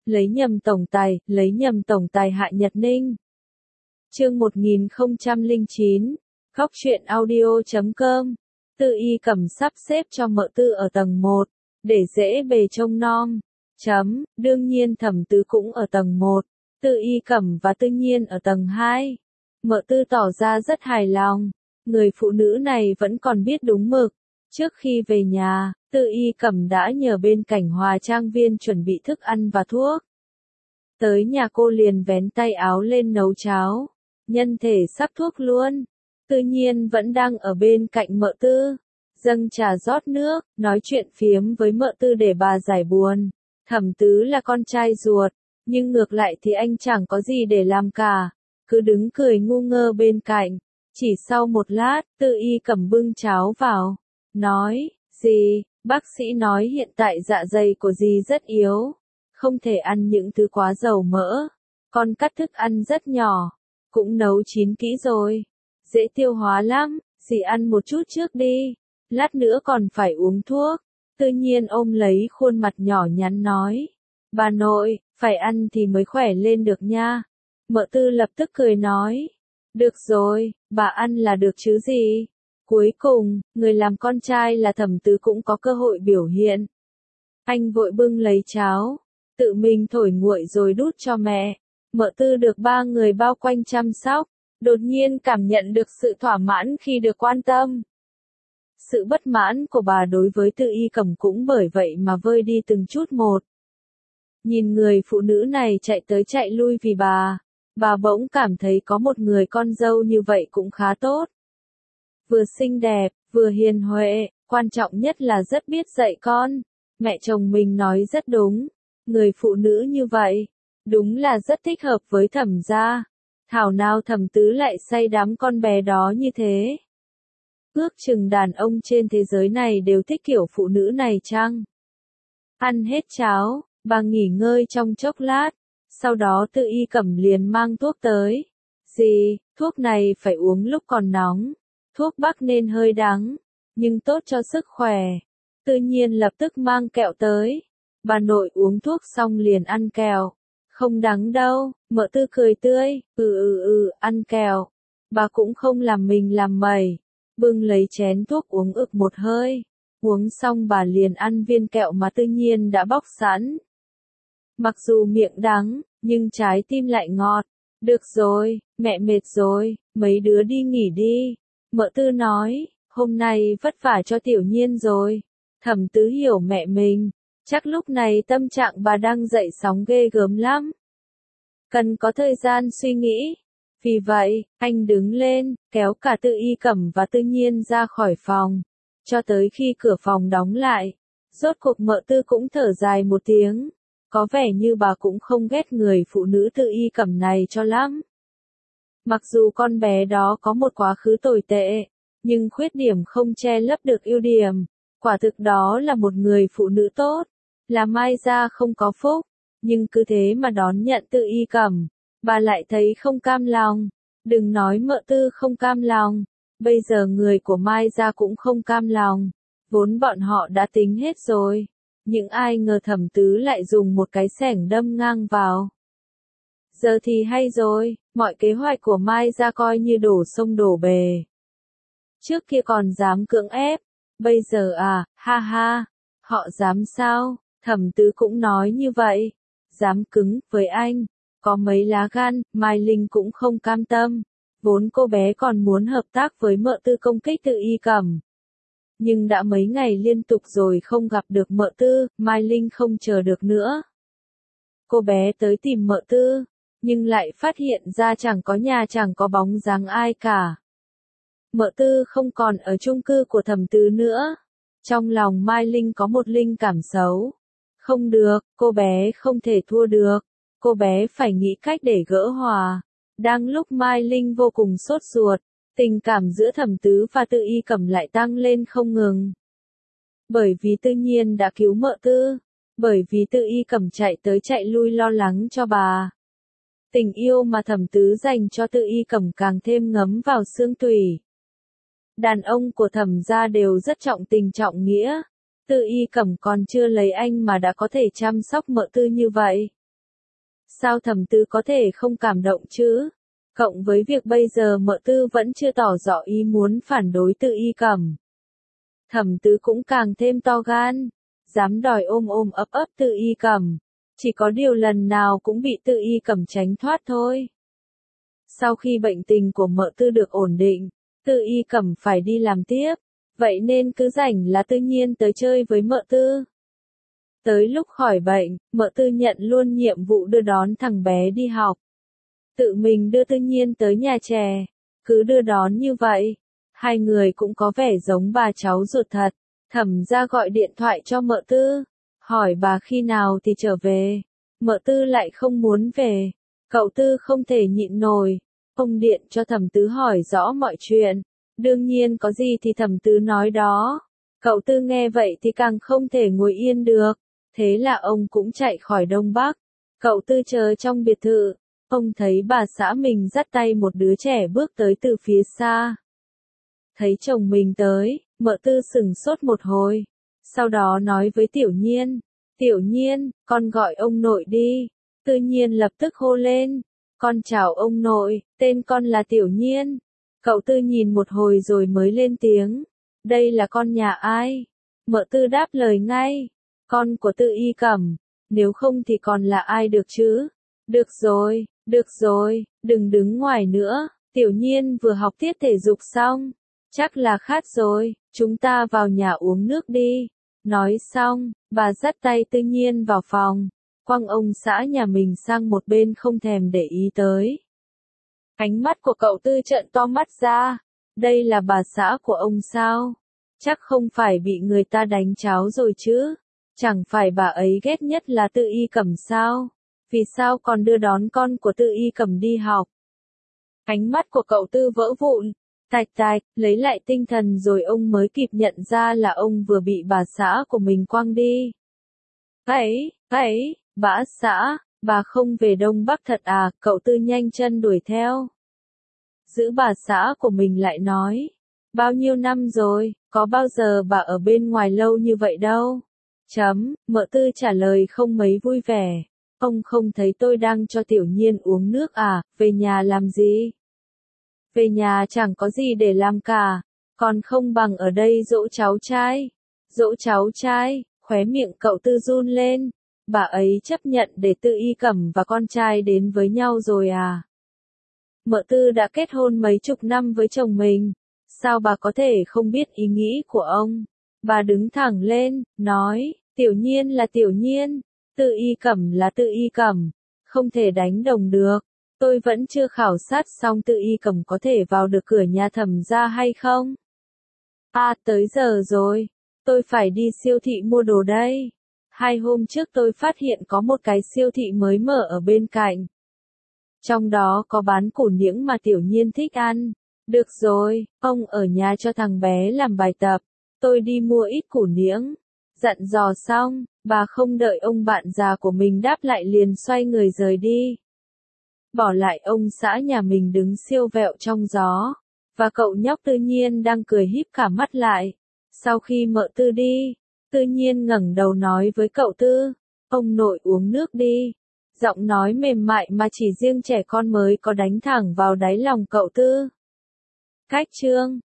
lấy nhầm tổng tài Hạ Nhật Ninh. Chương 1009, Góc truyện audio.com. Tư Y Cẩm sắp xếp cho Mợ Tư ở tầng 1, để dễ bề trông nom. Đương nhiên Thẩm Tứ cũng ở tầng 1, Tư Y Cẩm và Tư Nhiên ở tầng 2. Mợ Tư tỏ ra rất hài lòng, người phụ nữ này vẫn còn biết đúng mực. Trước khi về nhà, Tư Y Cẩm đã nhờ bên Cảnh Hòa Trang Viên chuẩn bị thức ăn và thuốc. Tới nhà cô liền vén tay áo lên nấu cháo, nhân thể sắp thuốc luôn. Tư Nhiên vẫn đang ở bên cạnh Mợ Tư, dâng trà rót nước, nói chuyện phiếm với Mợ Tư để bà giải buồn. Thẩm Tứ là con trai ruột, nhưng ngược lại thì anh chẳng có gì để làm cả, cứ đứng cười ngu ngơ bên cạnh. Chỉ sau một lát, Tư Y Cẩm bưng cháo vào, nói, dì, bác sĩ nói hiện tại dạ dày của dì rất yếu, không thể ăn những thứ quá dầu mỡ, con cắt thức ăn rất nhỏ, cũng nấu chín kỹ rồi, dễ tiêu hóa lắm, dì ăn một chút trước đi, lát nữa còn phải uống thuốc. Tự nhiên ôm lấy khuôn mặt nhỏ nhắn nói, bà nội, phải ăn thì mới khỏe lên được nha. Mợ Tư lập tức cười nói, được rồi, bà ăn là được chứ gì. Cuối cùng, người làm con trai là Thẩm Tứ cũng có cơ hội biểu hiện. Anh vội bưng lấy cháo, tự mình thổi nguội rồi đút cho mẹ. Mợ Tư được ba người bao quanh chăm sóc, đột nhiên cảm nhận được sự thỏa mãn khi được quan tâm. Sự bất mãn của bà đối với Tư Y Cẩm cũng bởi vậy mà vơi đi từng chút một. Nhìn người phụ nữ này chạy tới chạy lui vì bà bỗng cảm thấy có một người con dâu như vậy cũng khá tốt. Vừa xinh đẹp, vừa hiền huệ, quan trọng nhất là rất biết dạy con. Mẹ chồng mình nói rất đúng, người phụ nữ như vậy, đúng là rất thích hợp với Thẩm gia. Thảo nào Thẩm Tứ lại say đắm con bé đó như thế. Ước chừng đàn ông trên thế giới này đều thích kiểu phụ nữ này chăng? Ăn hết cháo, bà nghỉ ngơi trong chốc lát, sau đó Tư Y Cẩm liền mang thuốc tới. Dì, thuốc này phải uống lúc còn nóng, thuốc bắc nên hơi đắng, nhưng tốt cho sức khỏe. Tự nhiên lập tức mang kẹo tới. Bà nội uống thuốc xong liền ăn kẹo. Không đắng đâu, Mợ Tư cười tươi, ăn kẹo. Bà cũng không làm mình làm mẩy. Bưng lấy chén thuốc uống ực một hơi. Uống xong bà liền ăn viên kẹo mà Tự nhiên đã bóc sẵn. Mặc dù miệng đắng, nhưng trái tim lại ngọt. Được rồi, mẹ mệt rồi, mấy đứa đi nghỉ đi. Mợ Tư nói, hôm nay vất vả cho Tiểu Nhiên rồi. Thẩm Tứ hiểu mẹ mình, chắc lúc này tâm trạng bà đang dậy sóng ghê gớm lắm. Cần có thời gian suy nghĩ. Vì vậy, anh đứng lên, kéo cả Tư Y Cẩm và Tư Nhiên ra khỏi phòng. Cho tới khi cửa phòng đóng lại, rốt cuộc Mợ Tư cũng thở dài một tiếng. Có vẻ như bà cũng không ghét người phụ nữ Tư Y Cẩm này cho lắm. Mặc dù con bé đó có một quá khứ tồi tệ, nhưng khuyết điểm không che lấp được ưu điểm. Quả thực đó là một người phụ nữ tốt, là Mai gia không có phúc, nhưng cứ thế mà đón nhận Tư Y Cẩm. Bà lại thấy không cam lòng, đừng nói Mợ Tư không cam lòng, bây giờ người của Mai gia cũng không cam lòng, vốn bọn họ đã tính hết rồi, nhưng ai ngờ Thẩm Tứ lại dùng một cái xẻng đâm ngang vào. Giờ thì hay rồi, mọi kế hoạch của Mai gia coi như đổ sông đổ bể. Trước kia còn dám cưỡng ép, bây giờ ha ha, họ dám sao? Thẩm Tứ cũng nói như vậy, dám cứng với anh. Có mấy lá gan, Mai Linh cũng không cam tâm. Vốn cô bé còn muốn hợp tác với Mợ Tư công kích Tư Y Cẩm. Nhưng đã mấy ngày liên tục rồi không gặp được Mợ Tư, Mai Linh không chờ được nữa. Cô bé tới tìm Mợ Tư, nhưng lại phát hiện ra chẳng có nhà chẳng có bóng dáng ai cả. Mợ Tư không còn ở chung cư của Thẩm Tứ nữa. Trong lòng Mai Linh có một linh cảm xấu. Không được, cô bé không thể thua được. Cô bé phải nghĩ cách để gỡ hòa. Đang lúc Mai Linh vô cùng sốt ruột, tình cảm giữa Thẩm Tứ và Tư Y Cẩm lại tăng lên không ngừng. Bởi vì Tự Nhiên đã cứu Mợ Tư, bởi vì Tư Y Cẩm chạy tới chạy lui lo lắng cho bà. Tình yêu mà Thẩm Tứ dành cho Tư Y Cẩm càng thêm ngấm vào xương tủy. Đàn ông của Thẩm gia đều rất trọng tình trọng nghĩa. Tư Y Cẩm còn chưa lấy anh mà đã có thể chăm sóc Mợ Tư như vậy. Sao Thẩm Tứ có thể không cảm động chứ? Cộng với việc bây giờ Mợ Tư vẫn chưa tỏ rõ ý muốn phản đối Tự Y Cẩm. Thẩm Tứ cũng càng thêm to gan, dám đòi ôm ôm ấp ấp Tự Y Cẩm. Chỉ có điều lần nào cũng bị Tự Y Cẩm tránh thoát thôi. Sau khi bệnh tình của Mợ Tư được ổn định, Tự Y Cẩm phải đi làm tiếp, vậy nên cứ rảnh là tự nhiên tới chơi với Mợ Tư. Tới lúc khỏi bệnh, Mợ Tư nhận luôn nhiệm vụ đưa đón thằng bé đi học. Tự mình đưa Tư Nhiên tới nhà trẻ, cứ đưa đón như vậy. Hai người cũng có vẻ giống bà cháu ruột thật. Thẩm gia gọi điện thoại cho Mợ Tư, hỏi bà khi nào thì trở về. Mợ Tư lại không muốn về. Cậu Tư không thể nhịn nổi. Ông điện cho Thẩm Tứ hỏi rõ mọi chuyện. Đương nhiên có gì thì Thẩm Tứ nói đó. Cậu Tư nghe vậy thì càng không thể ngồi yên được. Thế là ông cũng chạy khỏi Đông Bắc. Cậu Tư chờ trong biệt thự. Ông thấy bà xã mình dắt tay một đứa trẻ bước tới từ phía xa. Thấy chồng mình tới, Mợ Tư sửng sốt một hồi. Sau đó nói với Tiểu Nhiên. Tiểu Nhiên, con gọi ông nội đi. Tự nhiên lập tức hô lên. Con chào ông nội, tên con là Tiểu Nhiên. Cậu Tư nhìn một hồi rồi mới lên tiếng. Đây là con nhà ai? Mợ Tư đáp lời ngay. Con của Tự Y Cẩm. Nếu không thì còn là ai được chứ? Được rồi, đừng đứng ngoài nữa. Tiểu Nhiên vừa học tiết thể dục xong. Chắc là khát rồi, chúng ta vào nhà uống nước đi. Nói xong, bà dắt tay Tự Nhiên vào phòng. Quăng ông xã nhà mình sang một bên không thèm để ý tới. Ánh mắt của cậu Tư trợn to mắt ra. Đây là bà xã của ông sao? Chắc không phải bị người ta đánh cháo rồi chứ? Chẳng phải bà ấy ghét nhất là Tự Y Cẩm sao? Vì sao còn đưa đón con của Tự Y Cẩm đi học? Ánh mắt của cậu Tư vỡ vụn. Tạch tạch, lấy lại tinh thần rồi ông mới kịp nhận ra là ông vừa bị bà xã của mình quăng đi. Bã xã, bà không về Đông Bắc thật à? Cậu Tư nhanh chân đuổi theo. Giữ bà xã của mình lại nói. Bao nhiêu năm rồi, có bao giờ bà ở bên ngoài lâu như vậy đâu. Mợ Tư trả lời không mấy vui vẻ. Ông không thấy tôi đang cho Tiểu Nhiên uống nước à, về nhà làm gì? Về nhà chẳng có gì để làm cả, còn không bằng ở đây dỗ cháu trai. Dỗ cháu trai, khóe miệng cậu Tư run lên. Bà ấy chấp nhận để Tự Y Cẩm và con trai đến với nhau rồi à? Mợ Tư đã kết hôn mấy chục năm với chồng mình. Sao bà có thể không biết ý nghĩ của ông? Bà đứng thẳng lên, nói, Tiểu Nhiên là Tiểu Nhiên, Tự Y Cẩm là Tự Y Cẩm, không thể đánh đồng được. Tôi vẫn chưa khảo sát xong Tự Y Cẩm có thể vào được cửa nhà Thẩm gia hay không? À, tới giờ rồi, tôi phải đi siêu thị mua đồ đây. 2 hôm trước tôi phát hiện có một cái siêu thị mới mở ở bên cạnh. Trong đó có bán củ niễng mà Tiểu Nhiên thích ăn. Được rồi, ông ở nhà cho thằng bé làm bài tập. Tôi đi mua ít củ niễng. Dặn dò xong, bà không đợi ông bạn già của mình đáp lại liền xoay người rời đi. Bỏ lại ông xã nhà mình đứng siêu vẹo trong gió. Và cậu nhóc Tự Nhiên đang cười híp cả mắt lại. Sau khi Mợ Tư đi, Tự Nhiên ngẩng đầu nói với cậu Tư. Ông nội uống nước đi. Giọng nói mềm mại mà chỉ riêng trẻ con mới có đánh thẳng vào đáy lòng cậu Tư. Cách chương